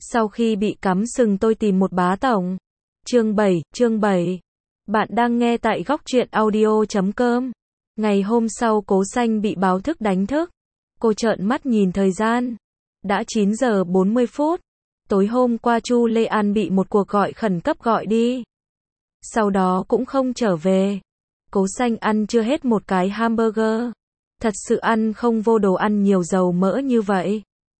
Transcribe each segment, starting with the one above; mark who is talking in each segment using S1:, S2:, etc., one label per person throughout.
S1: Sau khi bị cắm sừng tôi tìm một bá tổng. Chương 7. Bạn đang nghe tại góc truyện audio.com. Ngày hôm sau Cố Xanh bị báo thức đánh thức. Cô trợn mắt nhìn thời gian. Đã 9 giờ 40 phút. Tối hôm qua Chu Lê An bị một cuộc gọi khẩn cấp gọi đi. Sau đó cũng không trở về. Cố Xanh ăn chưa hết một cái hamburger. Thật sự ăn không vô đồ ăn nhiều dầu mỡ như vậy.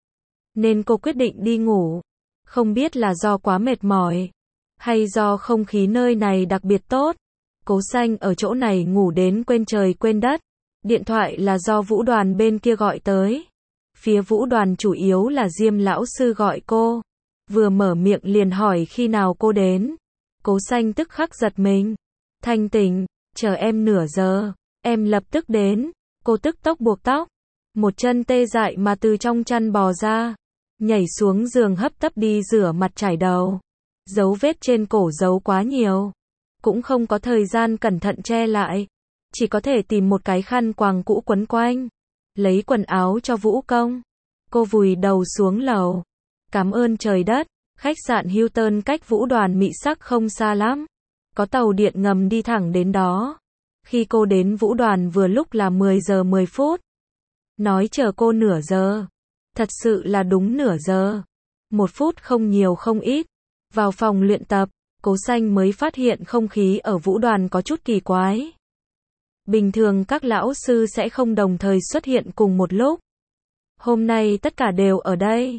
S1: Nên cô quyết định đi ngủ. Không biết là do quá mệt mỏi, hay do không khí nơi này đặc biệt tốt. Cố Xanh ở chỗ này ngủ đến quên trời quên đất. Điện thoại là do Vũ Đoàn bên kia gọi tới. Phía Vũ Đoàn chủ yếu là Diêm lão sư gọi cô. Vừa mở miệng liền hỏi khi nào cô đến. Cố Xanh tức khắc giật mình. Thanh tỉnh, chờ em nửa giờ, em lập tức đến. Cô tức tốc buộc tóc. Một chân tê dại mà từ trong chăn bò ra. Nhảy xuống giường hấp tấp đi rửa mặt chải đầu. Dấu vết trên cổ giấu quá nhiều. Cũng không có thời gian cẩn thận che lại. Chỉ có thể tìm một cái khăn quàng cũ quấn quanh. Lấy quần áo cho Vũ Công. Cô vùi đầu xuống lầu. Cảm ơn trời đất. Khách sạn Hilton cách Vũ Đoàn Mị Sắc không xa lắm. Có tàu điện ngầm đi thẳng đến đó. Khi cô đến Vũ Đoàn vừa lúc là 10 giờ 10 phút. Nói chờ cô nửa giờ. Thật sự là đúng nửa giờ. 1 phút không nhiều không ít. Vào phòng luyện tập, Cố Xanh mới phát hiện không khí ở Vũ Đoàn có chút kỳ quái. Bình thường các lão sư sẽ không đồng thời xuất hiện cùng một lúc. Hôm nay tất cả đều ở đây.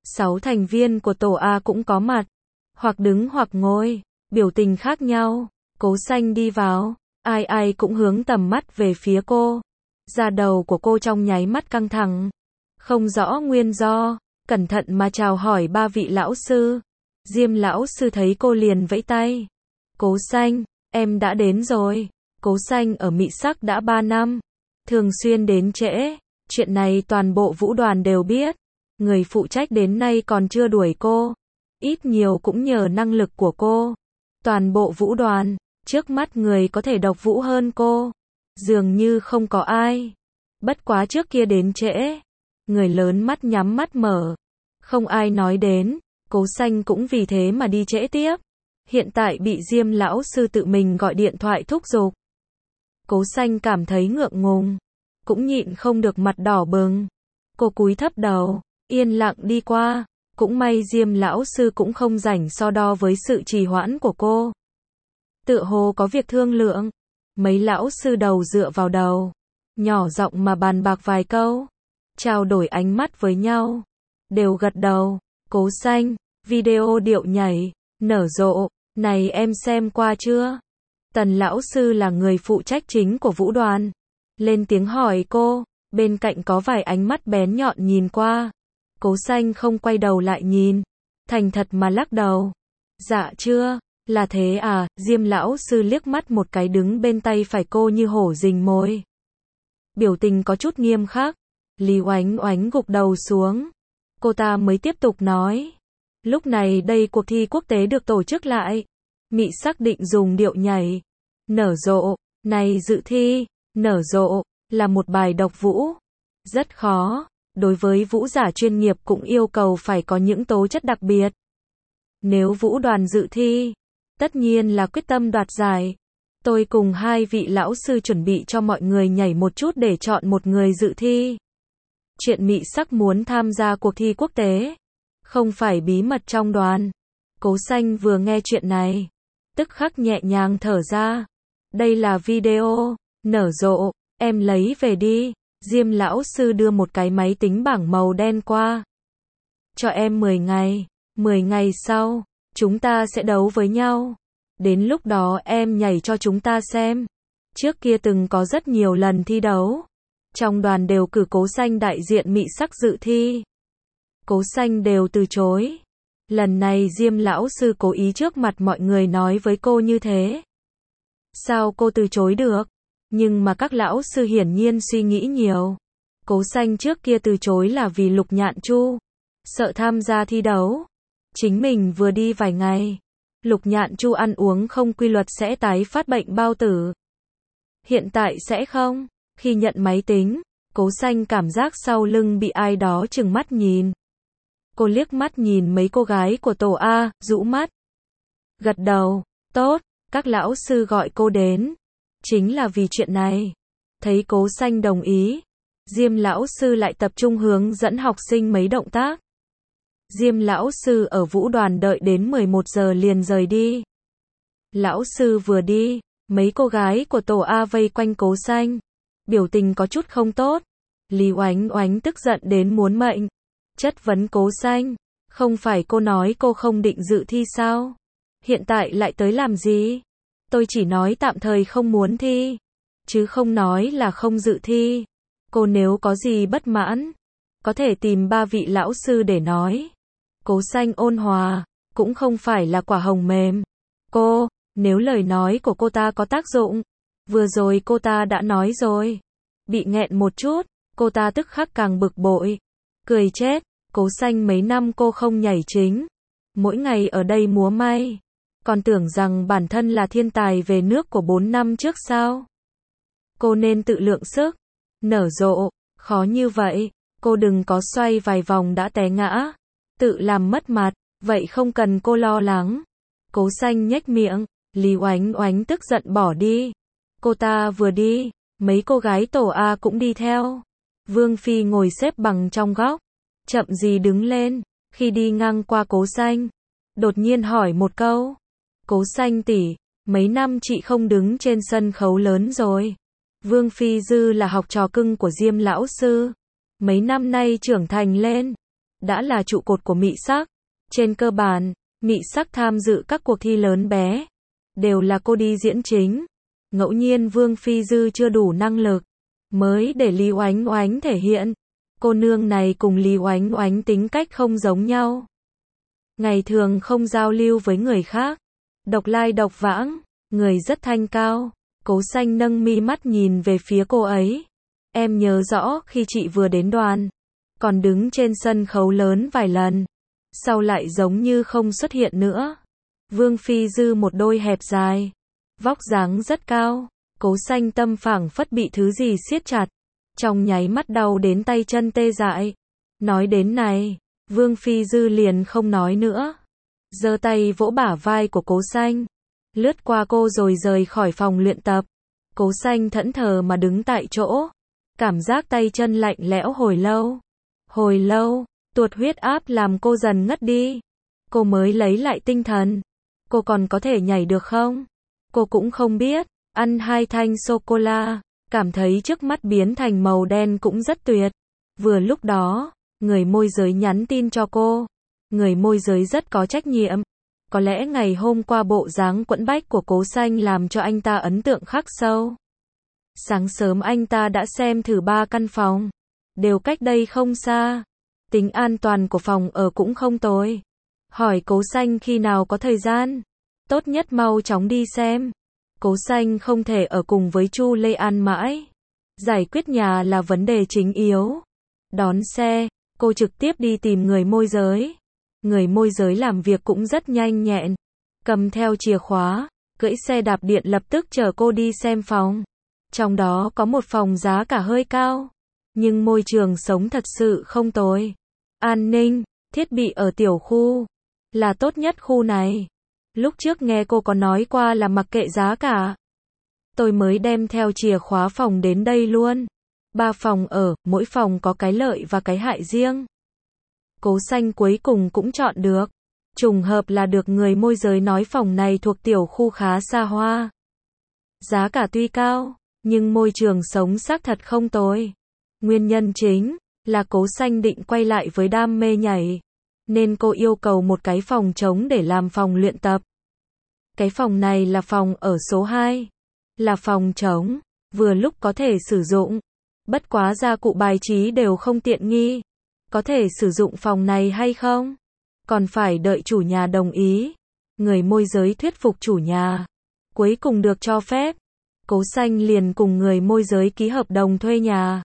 S1: 6 thành viên của tổ A cũng có mặt. Hoặc đứng hoặc ngồi, biểu tình khác nhau. Cố Xanh đi vào, ai cũng hướng tầm mắt về phía cô. Da đầu của cô trong nháy mắt căng thẳng. Không rõ nguyên do, cẩn thận mà chào hỏi 3 vị lão sư. Diêm lão sư thấy cô liền vẫy tay. Cố Xanh, em đã đến rồi. Cố Xanh ở Mị Sắc đã 3 năm. Thường xuyên đến trễ. Chuyện này toàn bộ Vũ Đoàn đều biết. Người phụ trách đến nay còn chưa đuổi cô. Ít nhiều cũng nhờ năng lực của cô. Toàn bộ Vũ Đoàn, trước mắt người có thể độc vũ hơn cô. Dường như không có ai. Bất quá trước kia đến trễ. Người lớn mắt nhắm mắt mở. Không ai nói đến. Cố Xanh cũng vì thế mà đi trễ tiếp. Hiện tại bị Diêm lão sư tự mình gọi điện thoại thúc giục. Cố Xanh cảm thấy ngượng ngùng. Cũng nhịn không được mặt đỏ bừng. Cô cúi thấp đầu, yên lặng đi qua. Cũng may Diêm lão sư cũng không rảnh so đo với sự trì hoãn của cô. Tựa hồ có việc thương lượng. Mấy lão sư đầu dựa vào đầu. Nhỏ giọng mà bàn bạc vài câu. Trao đổi ánh mắt với nhau. Đều gật đầu. Cố Xanh, video điệu nhảy, nở rộ, này em xem qua chưa? Tần lão sư là người phụ trách chính của Vũ Đoàn. Lên tiếng hỏi cô, bên cạnh có vài ánh mắt bén nhọn nhìn qua. Cố Xanh không quay đầu lại nhìn. Thành thật mà lắc đầu. Dạ chưa, là thế à, Diêm lão sư liếc mắt một cái đứng bên tay phải cô như hổ rình mồi. Biểu tình có chút nghiêm khắc. Lý Oánh Oánh gục đầu xuống. Cô ta mới tiếp tục nói. Lúc này đây cuộc thi quốc tế được tổ chức lại. Mị Sắc định dùng điệu nhảy. Nở rộ, này dự thi, nở rộ, là một bài độc vũ. Rất khó, đối với vũ giả chuyên nghiệp cũng yêu cầu phải có những tố chất đặc biệt. Nếu Vũ Đoàn dự thi, tất nhiên là quyết tâm đoạt giải. Tôi cùng 2 vị lão sư chuẩn bị cho mọi người nhảy một chút để chọn một người dự thi. Chuyện Mị Sắc muốn tham gia cuộc thi quốc tế, không phải bí mật trong đoàn. Cố Xanh vừa nghe chuyện này, tức khắc nhẹ nhàng thở ra. Đây là video, nở rộ, em lấy về đi. Diêm lão sư đưa một cái máy tính bảng màu đen qua. Cho em 10 ngày, 10 ngày sau, chúng ta sẽ đấu với nhau. Đến lúc đó em nhảy cho chúng ta xem. Trước kia từng có rất nhiều lần thi đấu. Trong đoàn đều cử Cố Xanh đại diện Mị Sắc dự thi. Cố Xanh đều từ chối. Lần này Diêm lão sư cố ý trước mặt mọi người nói với cô như thế. Sao cô từ chối được? Nhưng mà các lão sư hiển nhiên suy nghĩ nhiều. Cố Xanh trước kia từ chối là vì Lục Nhạn Chu. Sợ tham gia thi đấu. Chính mình vừa đi vài ngày. Lục Nhạn Chu ăn uống không quy luật sẽ tái phát bệnh bao tử. Hiện tại sẽ không. Khi nhận máy tính, Cố Xanh cảm giác sau lưng bị ai đó trừng mắt nhìn. Cô liếc mắt nhìn mấy cô gái của tổ A, rũ mắt. Gật đầu, tốt, các lão sư gọi cô đến. Chính là vì chuyện này. Thấy Cố Xanh đồng ý, Diêm lão sư lại tập trung hướng dẫn học sinh mấy động tác. Diêm lão sư ở vũ đoàn đợi đến 11 giờ liền rời đi. Lão sư vừa đi, mấy cô gái của tổ A vây quanh Cố Xanh. Biểu tình có chút không tốt. Lý Oánh Oánh tức giận đến muốn mệnh. Chất vấn Cố Xanh, không phải cô nói cô không định dự thi sao? Hiện tại lại tới làm gì? Tôi chỉ nói tạm thời không muốn thi, chứ không nói là không dự thi. Cô nếu có gì bất mãn, có thể tìm 3 vị lão sư để nói. Cố Xanh ôn hòa, cũng không phải là quả hồng mềm. Cô, nếu lời nói của cô ta có tác dụng, vừa rồi cô ta đã nói rồi. Bị nghẹn một chút, cô ta tức khắc càng bực bội. Cười chết, Cố Xanh mấy năm cô không nhảy chính. Mỗi ngày ở đây múa may. Còn tưởng rằng bản thân là thiên tài về nước của 4 năm trước sao? Cô nên tự lượng sức. Nở rộ, khó như vậy, cô đừng có xoay vài vòng đã té ngã. Tự làm mất mặt, vậy không cần cô lo lắng. Cố Xanh nhếch miệng, Lý Oánh Oánh tức giận bỏ đi. Cô ta vừa đi, mấy cô gái tổ A cũng đi theo. Vương Phi ngồi xếp bằng trong góc, chậm gì đứng lên, khi đi ngang qua Cố Xanh, đột nhiên hỏi một câu. Cố Xanh tỷ, mấy năm chị không đứng trên sân khấu lớn rồi. Vương Phi Dư là học trò cưng của Diêm lão sư. Mấy năm nay trưởng thành lên, đã là trụ cột của Mị Sắc. Trên cơ bản, Mị Sắc tham dự các cuộc thi lớn bé, đều là cô đi diễn chính. Ngẫu nhiên Vương Phi Dư chưa đủ năng lực, mới để Lý Oánh Oánh thể hiện. Cô nương này cùng Lý Oánh Oánh tính cách không giống nhau. Ngày thường không giao lưu với người khác, độc lai độc vãng, người rất thanh cao. Cố Xanh nâng mi mắt nhìn về phía cô ấy. Em nhớ rõ khi chị vừa đến đoàn, còn đứng trên sân khấu lớn vài lần, sau lại giống như không xuất hiện nữa. Vương Phi Dư một đôi hẹp dài, vóc dáng rất cao. Cố Xanh tâm phảng phất bị thứ gì siết chặt, trong nháy mắt đau đến tay chân tê dại. Nói đến này, Vương Phi Dư liền không nói nữa, giơ tay vỗ bả vai của Cố Xanh, lướt qua cô rồi rời khỏi phòng luyện tập. Cố Xanh thẫn thờ mà đứng tại chỗ, cảm giác tay chân lạnh lẽo hồi lâu. Hồi lâu, tuột huyết áp làm cô dần ngất đi. Cô mới lấy lại tinh thần. Cô còn có thể nhảy được không? Cô cũng không biết. Ăn 2 thanh sô-cô-la, cảm thấy trước mắt biến thành màu đen cũng rất tuyệt. Vừa lúc đó, người môi giới nhắn tin cho cô. Người môi giới rất có trách nhiệm. Có lẽ ngày hôm qua bộ dáng quẫn bách của Cố Xanh làm cho anh ta ấn tượng khắc sâu. Sáng sớm anh ta đã xem thử 3 căn phòng, đều cách đây không xa. Tính an toàn của phòng ở cũng không tồi. Hỏi Cố Xanh khi nào có thời gian, tốt nhất mau chóng đi xem. Cố Xanh không thể ở cùng với Chu Lê An mãi. Giải quyết nhà là vấn đề chính yếu. Đón xe, cô trực tiếp đi tìm người môi giới. Người môi giới làm việc cũng rất nhanh nhẹn. Cầm theo chìa khóa, cưỡi xe đạp điện lập tức chở cô đi xem phòng. Trong đó có một phòng giá cả hơi cao, nhưng môi trường sống thật sự không tồi. An ninh, thiết bị ở tiểu khu, là tốt nhất khu này. Lúc trước nghe cô có nói qua là mặc kệ giá cả. Tôi mới đem theo chìa khóa phòng đến đây luôn. 3 phòng ở, mỗi phòng có cái lợi và cái hại riêng. Cố Xanh cuối cùng cũng chọn được. Trùng hợp là được người môi giới nói phòng này thuộc tiểu khu khá xa hoa. Giá cả tuy cao, nhưng môi trường sống xác thật không tồi. Nguyên nhân chính là Cố Xanh định quay lại với đam mê nhảy, nên cô yêu cầu một cái phòng trống để làm phòng luyện tập. Cái phòng này là phòng ở số 2, là phòng trống, vừa lúc có thể sử dụng. Bất quá gia cụ bài trí đều không tiện nghi. Có thể sử dụng phòng này hay không? Còn phải đợi chủ nhà đồng ý. Người môi giới thuyết phục chủ nhà, cuối cùng được cho phép. Cố Xanh liền cùng người môi giới ký hợp đồng thuê nhà,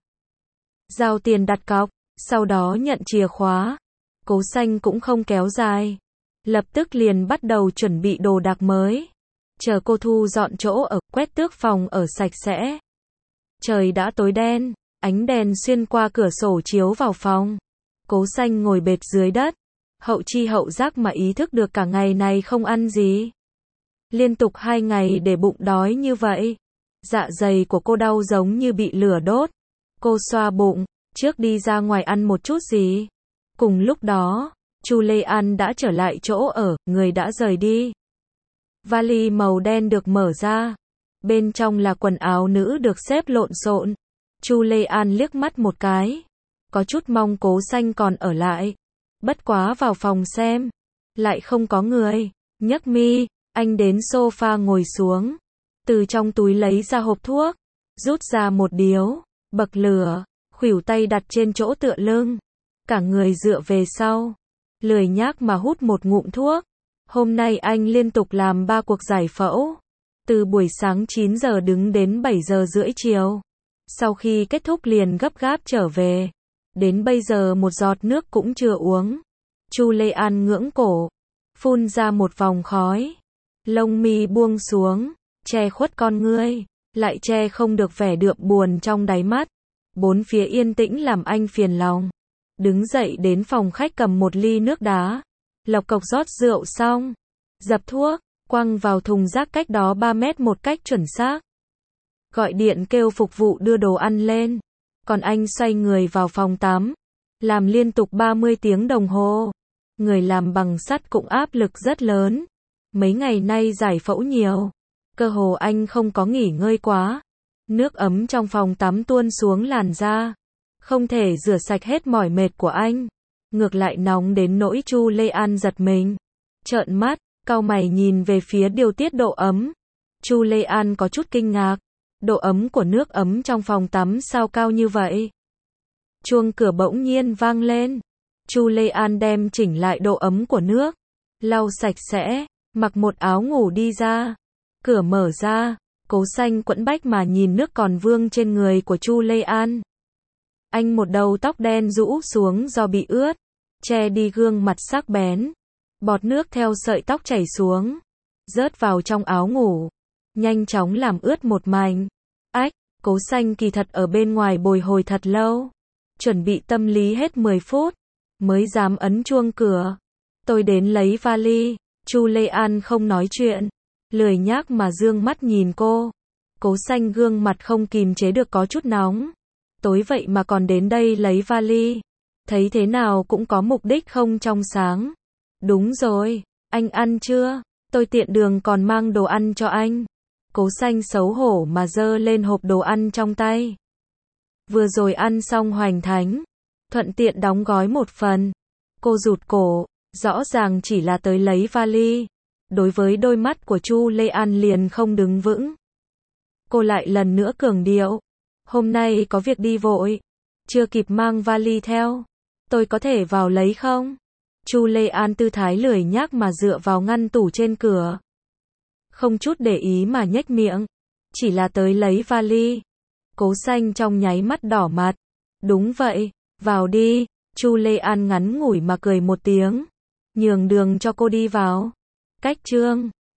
S1: giao tiền đặt cọc, sau đó nhận chìa khóa. Cố Xanh cũng không kéo dài, lập tức liền bắt đầu chuẩn bị đồ đạc mới. Chờ cô thu dọn chỗ ở, quét tước phòng ở sạch sẽ. Trời đã tối đen, ánh đèn xuyên qua cửa sổ chiếu vào phòng. Cố Xanh ngồi bệt dưới đất, hậu chi hậu giác mà ý thức được cả ngày này không ăn gì. Liên tục 2 ngày để bụng đói như vậy. Dạ dày của cô đau giống như bị lửa đốt. Cô xoa bụng, trước đi ra ngoài ăn một chút gì. Cùng lúc đó, Chu Lê An đã trở lại chỗ ở, người đã rời đi. Vali màu đen được mở ra. Bên trong là quần áo nữ được xếp lộn xộn. Chu Lê An liếc mắt một cái. Có chút mong Cố Xanh còn ở lại. Bất quá vào phòng xem. Lại không có người. Nhấc mi, anh đến sofa ngồi xuống. Từ trong túi lấy ra hộp thuốc. Rút ra một điếu. Bậc lửa. Khuỷu tay đặt trên chỗ tựa lưng. Cả người dựa về sau. Lười nhác mà hút một ngụm thuốc. Hôm nay anh liên tục làm 3 cuộc giải phẫu. Từ buổi sáng 9 giờ đứng đến 7 giờ rưỡi chiều. Sau khi kết thúc liền gấp gáp trở về. Đến bây giờ một giọt nước cũng chưa uống. Chu Lê An ngưỡng cổ. Phun ra một vòng khói. Lông mi buông xuống. Che khuất con ngươi. Lại che không được vẻ đượm buồn trong đáy mắt. Bốn phía yên tĩnh làm anh phiền lòng. Đứng dậy đến phòng khách cầm một ly nước đá. Lộc cộc rót rượu xong. Dập thuốc. Quăng vào thùng rác cách đó 3 mét một cách chuẩn xác. Gọi điện kêu phục vụ đưa đồ ăn lên. Còn anh xoay người vào phòng tắm. Làm liên tục 30 tiếng đồng hồ. Người làm bằng sắt cũng áp lực rất lớn. Mấy ngày nay giải phẫu nhiều. Cơ hồ anh không có nghỉ ngơi quá. Nước ấm trong phòng tắm tuôn xuống làn da. Không thể rửa sạch hết mỏi mệt của anh. Ngược lại nóng đến nỗi Chu Lê An giật mình. Trợn mắt, cau mày nhìn về phía điều tiết độ ấm. Chu Lê An có chút kinh ngạc. Độ ấm của nước ấm trong phòng tắm sao cao như vậy? Chuông cửa bỗng nhiên vang lên. Chu Lê An đem chỉnh lại độ ấm của nước. Lau sạch sẽ, mặc một áo ngủ đi ra. Cửa mở ra, Cố Xanh quẫn bách mà nhìn nước còn vương trên người của Chu Lê An. Anh một đầu tóc đen rũ xuống do bị ướt. Che đi gương mặt sắc bén. Bọt nước theo sợi tóc chảy xuống. Rớt vào trong áo ngủ. Nhanh chóng làm ướt một mảnh. Ách, Cố Xanh kỳ thật ở bên ngoài bồi hồi thật lâu. Chuẩn bị tâm lý hết 10 phút. Mới dám ấn chuông cửa. Tôi đến lấy vali. Chu Lê An không nói chuyện. Lười nhác mà dương mắt nhìn cô. Cố Xanh gương mặt không kìm chế được có chút nóng. Tối vậy mà còn đến đây lấy vali. Thấy thế nào cũng có mục đích không trong sáng. Đúng rồi, anh ăn chưa? Tôi tiện đường còn mang đồ ăn cho anh. Cố Xanh xấu hổ mà giơ lên hộp đồ ăn trong tay. Vừa rồi ăn xong hoành thánh. Thuận tiện đóng gói một phần. Cô rụt cổ, rõ ràng chỉ là tới lấy vali. Đối với đôi mắt của Chu Lê An liền không đứng vững. Cô lại lần nữa cường điệu. Hôm nay có việc đi vội. Chưa kịp mang vali theo. Tôi có thể vào lấy không? Chu Lê An tư thái lười nhác mà dựa vào ngăn tủ trên cửa. Không chút để ý mà nhếch miệng. Chỉ là tới lấy vali. Cố Xanh trong nháy mắt đỏ mặt. Đúng vậy, vào đi. Chu Lê An ngắn ngủi mà cười một tiếng. Nhường đường cho cô đi vào. Cách chương